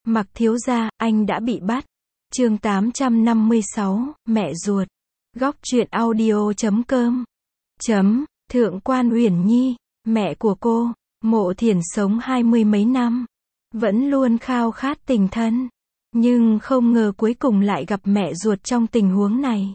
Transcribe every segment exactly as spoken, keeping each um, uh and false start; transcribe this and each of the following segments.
Mặc thiếu gia, anh đã bị bắt. Chương tám trăm năm mươi sáu, mẹ ruột. Góc truyện audio chấm com. Chấm, Thượng quan Uyển Nhi, mẹ của cô, Mộ Thiển sống hai mươi mấy năm, vẫn luôn khao khát tình thân, nhưng không ngờ cuối cùng lại gặp mẹ ruột trong tình huống này.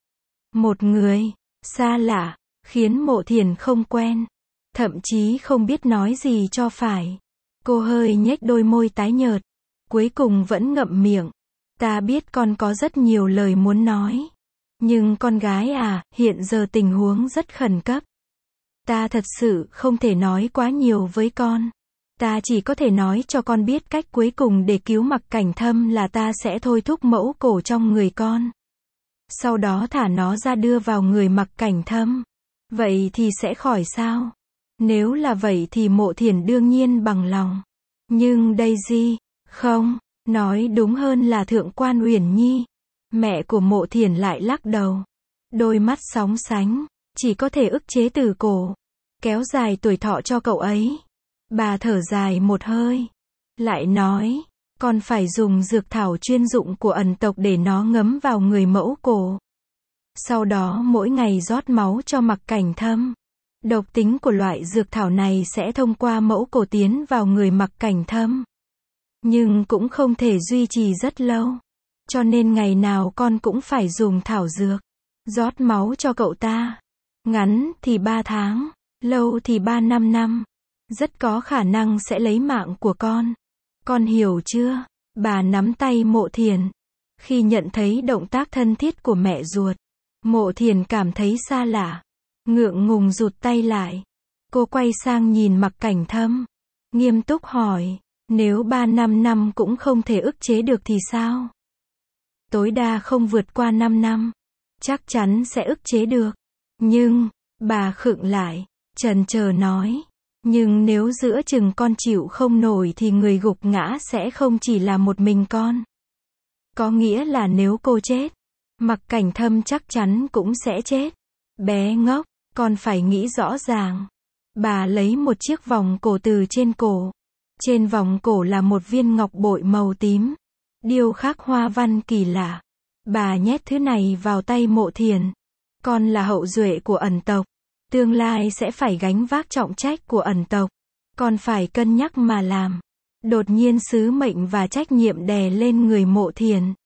Một người xa lạ, khiến Mộ Thiển không quen, thậm chí không biết nói gì cho phải. Cô hơi nhếch đôi môi tái nhợt, cuối cùng vẫn ngậm miệng. Ta biết con có rất nhiều lời muốn nói, nhưng con gái à, hiện giờ tình huống rất khẩn cấp. Ta thật sự không thể nói quá nhiều với con. Ta chỉ có thể nói cho con biết cách cuối cùng để cứu Mặc Cảnh Thâm là ta sẽ thôi thúc mẫu cổ trong người con. Sau đó thả nó ra đưa vào người Mặc Cảnh Thâm. Vậy thì sẽ khỏi sao? Nếu là vậy thì Mộ Thiển đương nhiên bằng lòng. Nhưng Daisy, không, nói đúng hơn là Thượng quan Uyển Nhi. Mẹ của Mộ Thiển lại lắc đầu. Đôi mắt sóng sánh, chỉ có thể ức chế từ cổ. Kéo dài tuổi thọ cho cậu ấy. Bà thở dài một hơi. Lại nói, con phải dùng dược thảo chuyên dụng của ẩn tộc để nó ngấm vào người mẫu cổ. Sau đó mỗi ngày rót máu cho Mặc Cảnh Thâm. Độc tính của loại dược thảo này sẽ thông qua mẫu cổ tiến vào người Mặc Cảnh Thâm. Nhưng cũng không thể duy trì rất lâu. Cho nên ngày nào con cũng phải dùng thảo dược. Rót máu cho cậu ta. Ngắn thì ba tháng, lâu thì ba năm năm. Rất có khả năng sẽ lấy mạng của con. Con hiểu chưa? Bà nắm tay Mộ Thiển. Khi nhận thấy động tác thân thiết của mẹ ruột, Mộ Thiển cảm thấy xa lạ. Ngượng ngùng rụt tay lại. Cô quay sang nhìn Mặc Cảnh Thâm. Nghiêm túc hỏi, nếu ba năm năm cũng không thể ức chế được thì sao? Tối đa không vượt qua năm năm. Chắc chắn sẽ ức chế được. Nhưng, bà khựng lại, chần chờ nói. Nhưng nếu giữa chừng con chịu không nổi thì người gục ngã sẽ không chỉ là một mình con. Có nghĩa là nếu cô chết, Mặc Cảnh Thâm chắc chắn cũng sẽ chết. Bé ngốc, con phải nghĩ rõ ràng. Bà lấy một chiếc vòng cổ từ trên cổ. Trên vòng cổ là một viên ngọc bội màu tím. Điêu khắc hoa văn kỳ lạ. Bà nhét thứ này vào tay Mộ Thiển. Con là hậu duệ của ẩn tộc. Tương lai sẽ phải gánh vác trọng trách của ẩn tộc. Con phải cân nhắc mà làm. Đột nhiên sứ mệnh và trách nhiệm đè lên người Mộ Thiển.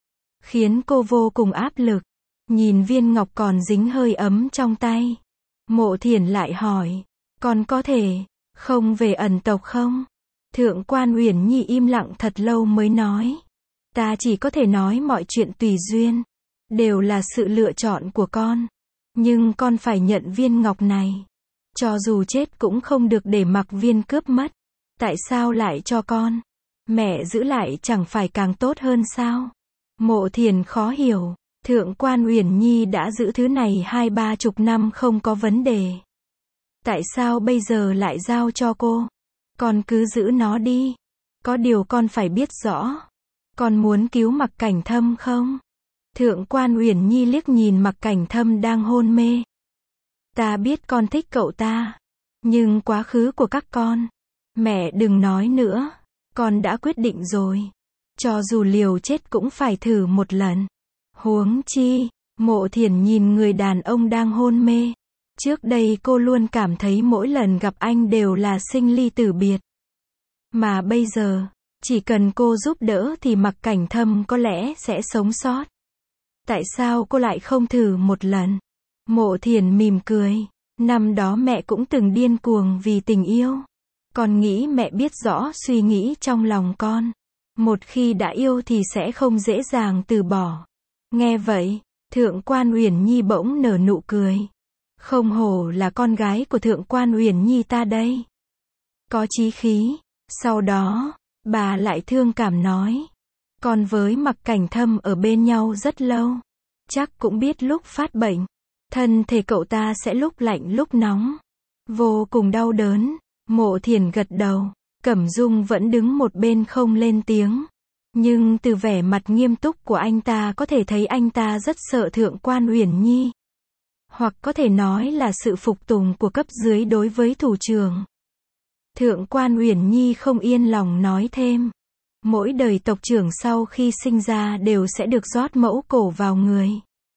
Khiến cô vô cùng áp lực. Nhìn viên ngọc còn dính hơi ấm trong tay. Mộ Thiển lại hỏi. Con có thể không về ẩn tộc không? Thượng quan Uyển Nhi im lặng thật lâu mới nói. Ta chỉ có thể nói mọi chuyện tùy duyên. Đều là sự lựa chọn của con. Nhưng con phải nhận viên ngọc này. Cho dù chết cũng không được để Mặc Viên cướp mất. Tại sao lại cho con? Mẹ giữ lại chẳng phải càng tốt hơn sao? Mộ Thiển khó hiểu. Thượng quan Uyển Nhi đã giữ thứ này hai ba chục năm không có vấn đề. Tại sao bây giờ lại giao cho cô? Con cứ giữ nó đi. Có điều con phải biết rõ. Con muốn cứu Mặc Cảnh Thâm không? Thượng quan Uyển Nhi liếc nhìn Mặc Cảnh Thâm đang hôn mê. Ta biết con thích cậu ta. Nhưng quá khứ của các con. Mẹ đừng nói nữa. Con đã quyết định rồi. Cho dù liều chết cũng phải thử một lần. Huống chi, Mộ Thiển nhìn người đàn ông đang hôn mê. Trước đây cô luôn cảm thấy mỗi lần gặp anh đều là sinh ly tử biệt. Mà bây giờ, chỉ cần cô giúp đỡ thì Mặc Cảnh Thâm có lẽ sẽ sống sót. Tại sao cô lại không thử một lần? Mộ Thiển mỉm cười. Năm đó mẹ cũng từng điên cuồng vì tình yêu. Con nghĩ mẹ biết rõ suy nghĩ trong lòng con. Một khi đã yêu thì sẽ không dễ dàng từ bỏ. Nghe vậy, Thượng quan Uyển Nhi bỗng nở nụ cười. Không hổ là con gái của Thượng quan Uyển Nhi ta đây. Có chí khí. Sau đó, bà lại thương cảm nói. Con với Mặc Cảnh Thâm ở bên nhau rất lâu. Chắc cũng biết lúc phát bệnh. Thân thể cậu ta sẽ lúc lạnh lúc nóng. Vô cùng đau đớn. Mộ Thiển gật đầu. Cẩm Dung vẫn đứng một bên không lên tiếng. Nhưng từ vẻ mặt nghiêm túc của anh ta có thể thấy anh ta rất sợ Thượng quan Uyển Nhi. Hoặc có thể nói là sự phục tùng của cấp dưới đối với thủ trưởng. Thượng quan Uyển Nhi không yên lòng nói thêm. Mỗi đời tộc trưởng sau khi sinh ra đều sẽ được rót mẫu cổ vào người.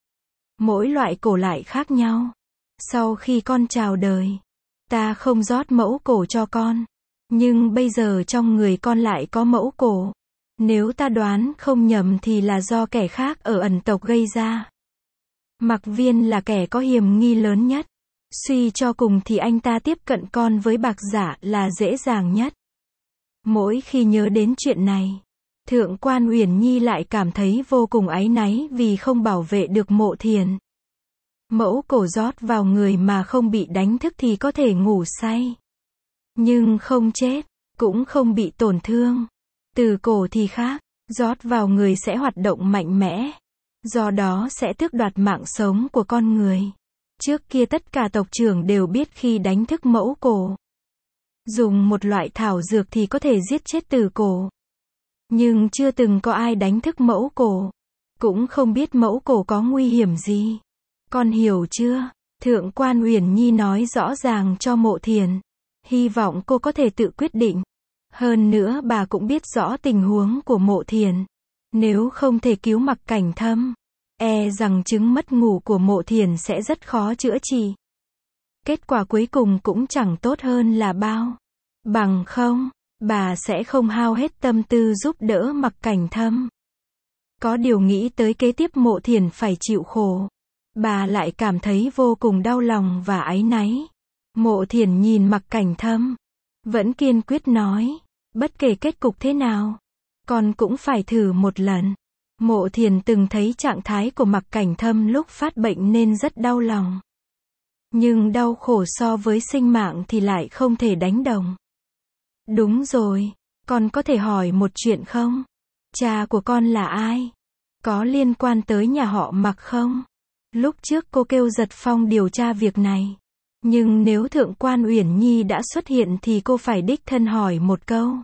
Mỗi loại cổ lại khác nhau. Sau khi con chào đời, ta không rót mẫu cổ cho con. Nhưng bây giờ trong người con lại có mẫu cổ. Nếu ta đoán không nhầm thì là do kẻ khác ở ẩn tộc gây ra. Mặc Viên là kẻ có hiểm nghi lớn nhất. Suy cho cùng thì anh ta tiếp cận con với Bạc Giả là dễ dàng nhất. Mỗi khi nhớ đến chuyện này, Thượng quan Uyển Nhi lại cảm thấy vô cùng áy náy vì không bảo vệ được Mộ Thiền. Mẫu cổ rót vào người mà không bị đánh thức thì có thể ngủ say. Nhưng không chết, cũng không bị tổn thương. Từ cổ thì khác, rót vào người sẽ hoạt động mạnh mẽ. Do đó sẽ tước đoạt mạng sống của con người. Trước kia tất cả tộc trưởng đều biết khi đánh thức mẫu cổ, dùng một loại thảo dược thì có thể giết chết từ cổ. Nhưng chưa từng có ai đánh thức mẫu cổ. Cũng không biết mẫu cổ có nguy hiểm gì. Con hiểu chưa? Thượng quan Uyển Nhi nói rõ ràng cho Mộ Thiền. Hy vọng cô có thể tự quyết định. Hơn nữa bà cũng biết rõ tình huống của Mộ Thiền. Nếu không thể cứu Mặc Cảnh Thâm, e rằng chứng mất ngủ của Mộ Thiền sẽ rất khó chữa trị. Kết quả cuối cùng cũng chẳng tốt hơn là bao. Bằng không, bà sẽ không hao hết tâm tư giúp đỡ Mặc Cảnh Thâm. Có điều nghĩ tới kế tiếp Mộ Thiền phải chịu khổ, bà lại cảm thấy vô cùng đau lòng và áy náy. Mộ Thiền nhìn Mặc Cảnh Thâm, vẫn kiên quyết nói, bất kể kết cục thế nào, con cũng phải thử một lần. Mộ Thiền từng thấy trạng thái của Mặc Cảnh Thâm lúc phát bệnh nên rất đau lòng. Nhưng đau khổ so với sinh mạng thì lại không thể đánh đồng. Đúng rồi, con có thể hỏi một chuyện không? Cha của con là ai? Có liên quan tới nhà họ Mặc không? Lúc trước cô kêu Giật Phong điều tra việc này. Nhưng nếu Thượng quan Uyển Nhi đã xuất hiện thì cô phải đích thân hỏi một câu.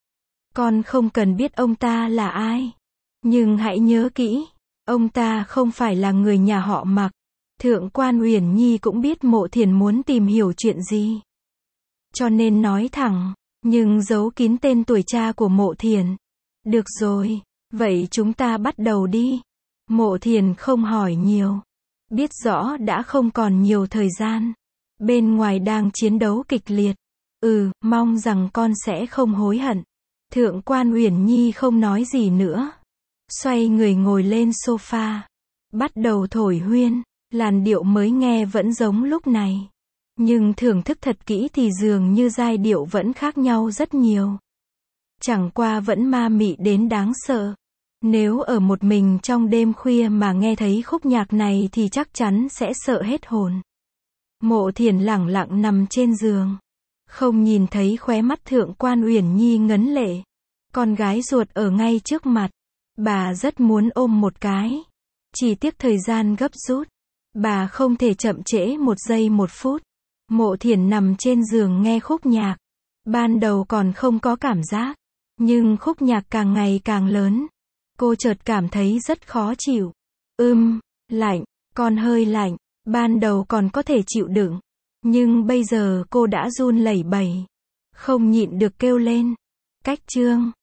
Con không cần biết ông ta là ai. Nhưng hãy nhớ kỹ, ông ta không phải là người nhà họ Mặc. Thượng quan Uyển Nhi cũng biết Mộ Thiền muốn tìm hiểu chuyện gì. Cho nên nói thẳng, nhưng giấu kín tên tuổi cha của Mộ Thiền. Được rồi, vậy chúng ta bắt đầu đi. Mộ Thiền không hỏi nhiều. Biết rõ đã không còn nhiều thời gian. Bên ngoài đang chiến đấu kịch liệt. Ừ, mong rằng con sẽ không hối hận. Thượng quan Uyển Nhi không nói gì nữa. Xoay người ngồi lên sofa. Bắt đầu thổi huyên. Làn điệu mới nghe vẫn giống lúc này. Nhưng thưởng thức thật kỹ thì dường như giai điệu vẫn khác nhau rất nhiều. Chẳng qua vẫn ma mị đến đáng sợ. Nếu ở một mình trong đêm khuya mà nghe thấy khúc nhạc này thì chắc chắn sẽ sợ hết hồn. Mộ Thiền lẳng lặng nằm trên giường. Không nhìn thấy khóe mắt Thượng quan Uyển Nhi ngấn lệ. Con gái ruột ở ngay trước mặt. Bà rất muốn ôm một cái. Chỉ tiếc thời gian gấp rút. Bà không thể chậm trễ một giây một phút. Mộ Thiền nằm trên giường nghe khúc nhạc. Ban đầu còn không có cảm giác. Nhưng khúc nhạc càng ngày càng lớn. Cô chợt cảm thấy rất khó chịu. Ưm, lạnh, còn hơi lạnh. Ban đầu còn có thể chịu đựng. Nhưng bây giờ cô đã run lẩy bẩy. Không nhịn được kêu lên. Cách chương.